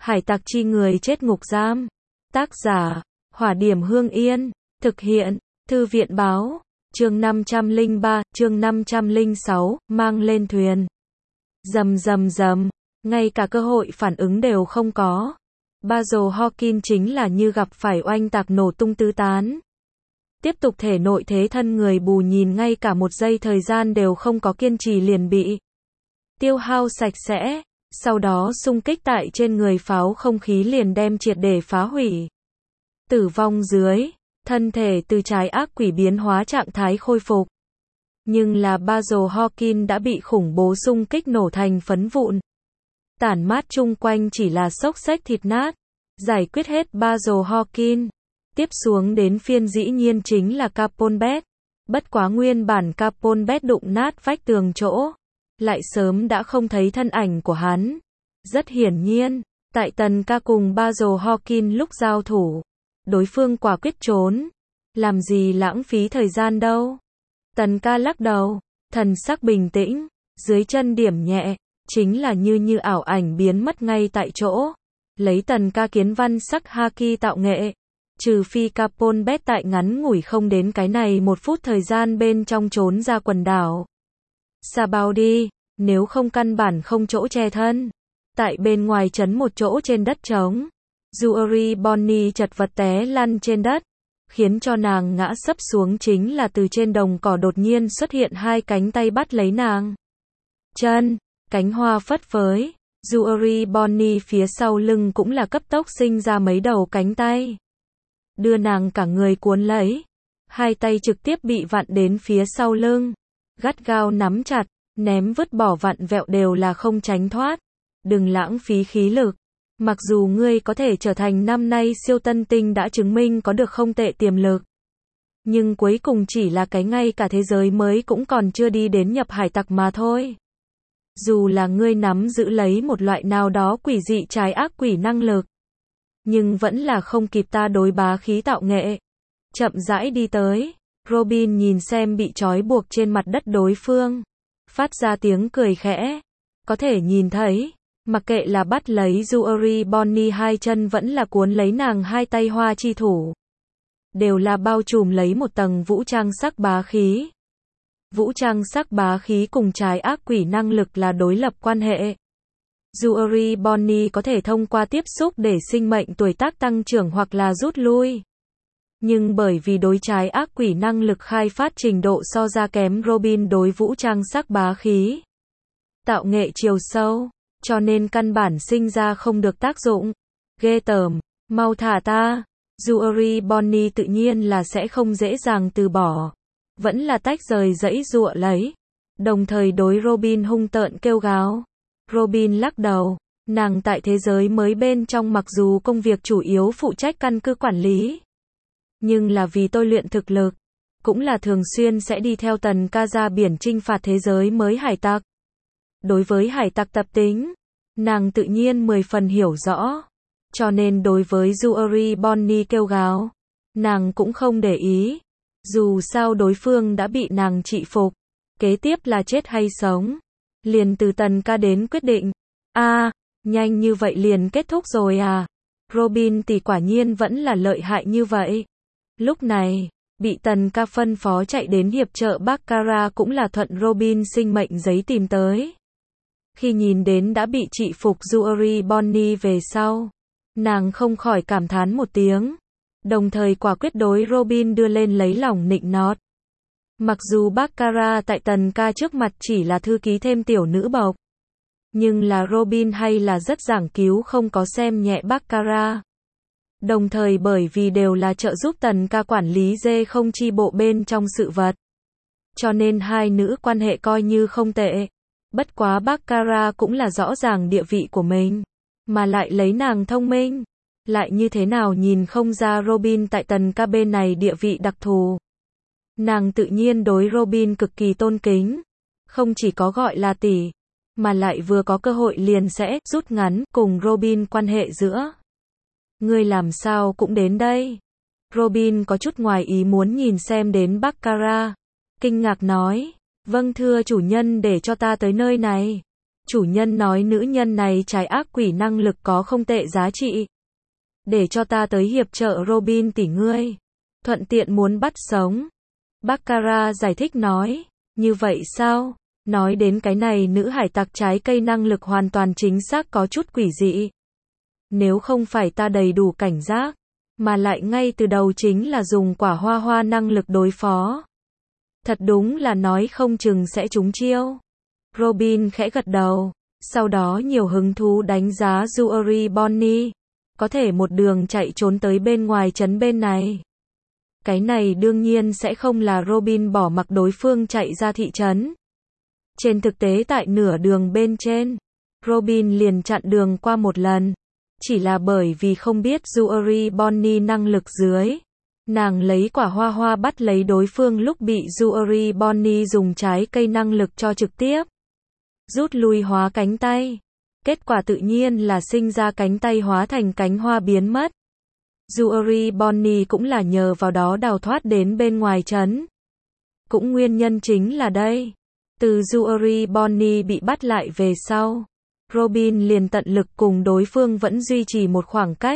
Hải tặc chi người chết ngục giam. Tác giả, Hỏa Điểm Hương Yên. Thực hiện, Thư viện Báo. Chương 503, chương 506, mang lên thuyền. Rầm rầm rầm, ngay cả cơ hội phản ứng đều không có. Basil Hawkins chính là như gặp phải oanh tạc nổ tung tứ tán. Tiếp tục thể nội thế thân người bù nhìn ngay cả một giây thời gian đều không có kiên trì liền bị tiêu hao sạch sẽ. Sau đó xung kích tại trên người pháo không khí liền đem triệt để phá hủy. Tử vong dưới, thân thể từ trái ác quỷ biến hóa trạng thái khôi phục. Nhưng là Basil Hawkins đã bị khủng bố xung kích nổ thành phấn vụn. Tản mát chung quanh chỉ là xốc xếch thịt nát. Giải quyết hết Basil Hawkins. Tiếp xuống đến phiên dĩ nhiên chính là Capolbet. Bất quá nguyên bản Capolbet đụng nát vách tường chỗ. Lại sớm đã không thấy thân ảnh của hắn. Rất hiển nhiên, tại Tần Ca cùng Basil Hawkins lúc giao thủ, đối phương quả quyết trốn. Làm gì lãng phí thời gian đâu. Tần Ca lắc đầu, thần sắc bình tĩnh, dưới chân điểm nhẹ, chính là như ảo ảnh biến mất ngay tại chỗ. Lấy Tần Ca kiến văn sắc haki tạo nghệ, trừ phi Capolbet tại ngắn ngủi không đến cái này 1 phút thời gian bên trong trốn ra quần đảo xa bao đi, nếu không căn bản không chỗ che thân. Tại bên ngoài trấn một chỗ trên đất trống, Jewelry Bonnie chật vật té lăn trên đất, khiến cho nàng ngã sấp xuống chính là từ trên đồng cỏ đột nhiên xuất hiện 2 cánh tay bắt lấy nàng. Chân, cánh hoa phất phới, Jewelry Bonnie phía sau lưng cũng là cấp tốc sinh ra mấy đầu cánh tay. Đưa nàng cả người cuốn lấy, 2 tay trực tiếp bị vặn đến phía sau lưng. Gắt gao nắm chặt, ném vứt bỏ vặn vẹo đều là không tránh thoát. Đừng lãng phí khí lực. Mặc dù ngươi có thể trở thành năm nay siêu tân tinh đã chứng minh có được không tệ tiềm lực. Nhưng cuối cùng chỉ là cái ngay cả thế giới mới cũng còn chưa đi đến nhập hải tặc mà thôi. Dù là ngươi nắm giữ lấy một loại nào đó quỷ dị trái ác quỷ năng lực. Nhưng vẫn là không kịp ta đối bá khí tạo nghệ. Chậm rãi đi tới. Robin nhìn xem bị trói buộc trên mặt đất đối phương. Phát ra tiếng cười khẽ. Có thể nhìn thấy, mặc kệ là bắt lấy Jewelry Bonnie 2 chân vẫn là cuốn lấy nàng 2 tay hoa chi thủ. Đều là bao trùm lấy một tầng vũ trang sắc bá khí. Vũ trang sắc bá khí cùng trái ác quỷ năng lực là đối lập quan hệ. Jewelry Bonnie có thể thông qua tiếp xúc để sinh mệnh tuổi tác tăng trưởng hoặc là rút lui. Nhưng bởi vì đối trái ác quỷ năng lực khai phát trình độ so ra kém Robin đối vũ trang sắc bá khí. Tạo nghệ chiều sâu, cho nên căn bản sinh ra không được tác dụng. Ghê tởm, mau thả ta. Jewelry Bonnie tự nhiên là sẽ không dễ dàng từ bỏ. Vẫn là tách rời dãy giụa lấy. Đồng thời đối Robin hung tợn kêu gào. Robin lắc đầu, nàng tại thế giới mới bên trong mặc dù công việc chủ yếu phụ trách căn cứ quản lý. Nhưng là vì tôi luyện thực lực, cũng là thường xuyên sẽ đi theo Tần Ca ra biển chinh phạt thế giới mới hải tặc. Đối với hải tặc tập tính, nàng tự nhiên 10 phần hiểu rõ. Cho nên đối với Jewelry Bonnie kêu gào, nàng cũng không để ý. Dù sao đối phương đã bị nàng trị phục, kế tiếp là chết hay sống. Liền từ Tần Ca đến quyết định. Nhanh như vậy liền kết thúc rồi à? Robin tỷ quả nhiên vẫn là lợi hại như vậy. Lúc này, bị Tần Ca phân phó chạy đến hiệp trợ Baccarat cũng là thuận Robin sinh mệnh giấy tìm tới. Khi nhìn đến đã bị trị phục Jewelry Bonnie về sau, nàng không khỏi cảm thán một tiếng. Đồng thời quả quyết đối Robin đưa lên lấy lòng nịnh nót. Mặc dù Baccarat tại Tần Ca trước mặt chỉ là thư ký thêm tiểu nữ bộc. Nhưng là Robin hay là rất giảng cứu không có xem nhẹ Baccarat. Đồng thời bởi vì đều là trợ giúp Tần Ca quản lý dê không chi bộ bên trong sự vật. Cho nên hai nữ quan hệ coi như không tệ. Bất quá Baccarat cũng là rõ ràng địa vị của mình. Mà lại lấy nàng thông minh. Lại như thế nào nhìn không ra Robin tại Tần Ca bên này địa vị đặc thù. Nàng tự nhiên đối Robin cực kỳ tôn kính. Không chỉ có gọi là tỷ, mà lại vừa có cơ hội liền sẽ rút ngắn cùng Robin quan hệ giữa. Ngươi làm sao cũng đến đây. Robin có chút ngoài ý muốn nhìn xem đến Baccarat. Kinh ngạc nói, vâng thưa chủ nhân để cho ta tới nơi này. Chủ nhân nói nữ nhân này trái ác quỷ năng lực có không tệ giá trị. Để cho ta tới hiệp trợ Robin tỷ ngươi. Thuận tiện muốn bắt sống. Baccarat giải thích nói. Như vậy sao? Nói đến cái này nữ hải tặc trái cây năng lực hoàn toàn chính xác có chút quỷ dị. Nếu không phải ta đầy đủ cảnh giác, mà lại ngay từ đầu chính là dùng quả hoa hoa năng lực đối phó. Thật đúng là nói không chừng sẽ trúng chiêu. Robin khẽ gật đầu, sau đó nhiều hứng thú đánh giá Jewelry Bonnie. Có thể một đường chạy trốn tới bên ngoài trấn bên này. Cái này đương nhiên sẽ không là Robin bỏ mặc đối phương chạy ra thị trấn. Trên thực tế tại nửa đường bên trên, Robin liền chặn đường qua một lần. Chỉ là bởi vì không biết Jewelry Bonnie năng lực dưới. Nàng lấy quả hoa hoa bắt lấy đối phương lúc bị Jewelry Bonnie dùng trái cây năng lực cho trực tiếp. Rút lui hóa cánh tay. Kết quả tự nhiên là sinh ra cánh tay hóa thành cánh hoa biến mất. Jewelry Bonnie cũng là nhờ vào đó đào thoát đến bên ngoài trấn. Cũng nguyên nhân chính là đây. Từ Jewelry Bonnie bị bắt lại về sau, Robin liền tận lực cùng đối phương vẫn duy trì một khoảng cách.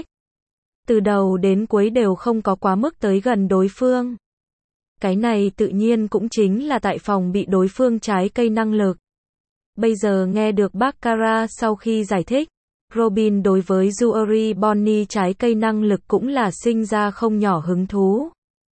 Từ đầu đến cuối đều không có quá mức tới gần đối phương. Cái này tự nhiên cũng chính là tại phòng bị đối phương trái cây năng lực. Bây giờ nghe được Baccarat sau khi giải thích, Robin đối với Jewelry Bonnie trái cây năng lực cũng là sinh ra không nhỏ hứng thú.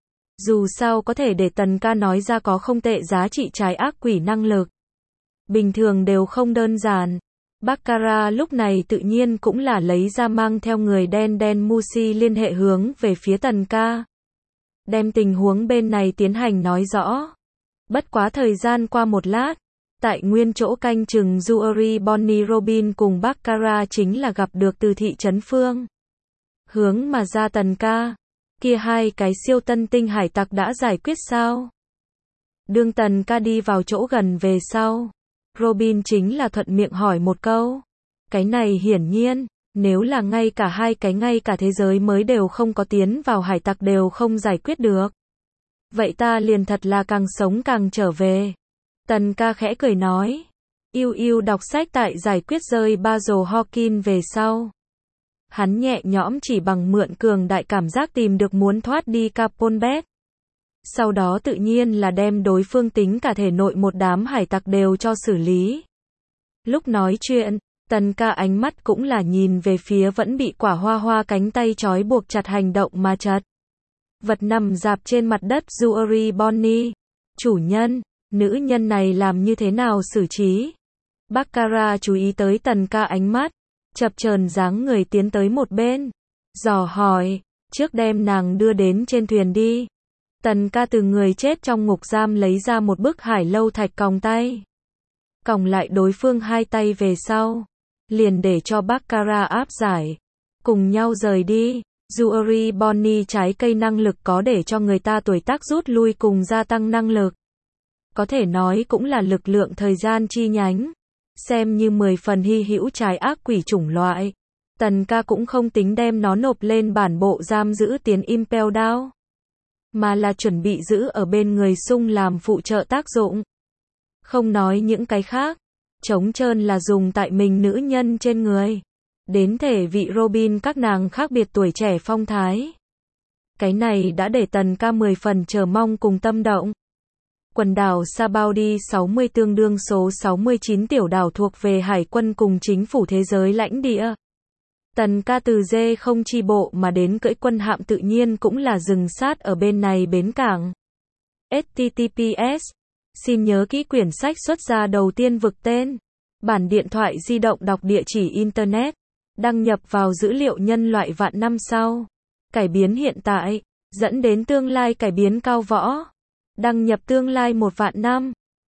Dù sao có thể để Tần ca nói ra có không tệ giá trị trái ác quỷ năng lực. Bình thường đều không đơn giản. Baccarat lúc này tự nhiên cũng là lấy ra mang theo người đen đen Musi liên hệ hướng về phía Tần ca. Đem tình huống bên này tiến hành nói rõ. Bất quá thời gian qua một lát, tại nguyên chỗ canh chừng Jewelry Bonnie Robin cùng Baccarat chính là gặp được từ thị trấn phương. Hướng mà ra Tần ca. Kia hai cái siêu tân tinh hải tặc đã giải quyết sao? Đương Tần ca đi vào chỗ gần về sau. Robin chính là thuận miệng hỏi một câu. Cái này hiển nhiên, nếu là ngay cả hai cái ngay cả thế giới mới đều không có tiến vào hải tặc đều không giải quyết được. Vậy ta liền thật là càng sống càng trở về. Tần ca khẽ cười nói. Yêu yêu đọc sách tại giải quyết rơi Basil Hawkins về sau. Hắn nhẹ nhõm chỉ bằng mượn cường đại cảm giác tìm được muốn thoát đi Capolbet. Sau đó tự nhiên là đem đối phương tính cả thể nội một đám hải tặc đều cho xử lý. Lúc nói chuyện, Tần ca ánh mắt cũng là nhìn về phía vẫn bị quả hoa hoa cánh tay trói buộc chặt hành động mà chật. Vật nằm rạp trên mặt đất Jewelry Bonnie. Chủ nhân, nữ nhân này làm như thế nào xử trí? Baccarat chú ý tới Tần ca ánh mắt, chập chờn dáng người tiến tới một bên, dò hỏi, trước đem nàng đưa đến trên thuyền đi. Tần ca từ người chết trong ngục giam lấy ra một bức hải lâu thạch còng tay. Còng lại đối phương hai tay về sau, liền để cho Baccarat áp giải, cùng nhau rời đi. Jewelry Bonnie trái cây năng lực có để cho người ta tuổi tác rút lui cùng gia tăng năng lực. Có thể nói cũng là lực lượng thời gian chi nhánh. Xem như 10 phần hy hữu trái ác quỷ chủng loại. Tần ca cũng không tính đem nó nộp lên bản bộ giam giữ tiến Impel Down, mà là chuẩn bị giữ ở bên người sung làm phụ trợ tác dụng. Không nói những cái khác, trống trơn là dùng tại mình nữ nhân trên người. Đến thể vị Robin các nàng khác biệt tuổi trẻ phong thái. Cái này đã để Tần ca 10 phần chờ mong cùng tâm động. Quần đảo Sabaudi 60 tương đương số 69 tiểu đảo thuộc về hải quân cùng chính phủ thế giới lãnh địa. Tần ca từ D0 chi bộ mà đến cưỡi quân hạm tự nhiên cũng là dừng sát ở bên này bến cảng. HTTPS. Xin nhớ kỹ quyển sách xuất ra đầu tiên vực tên. Bản điện thoại di động đọc địa chỉ Internet. Đăng nhập vào dữ liệu nhân loại vạn năm sau. Cải biến hiện tại, dẫn đến tương lai cải biến cao võ. Đăng nhập tương lai 1 vạn năm.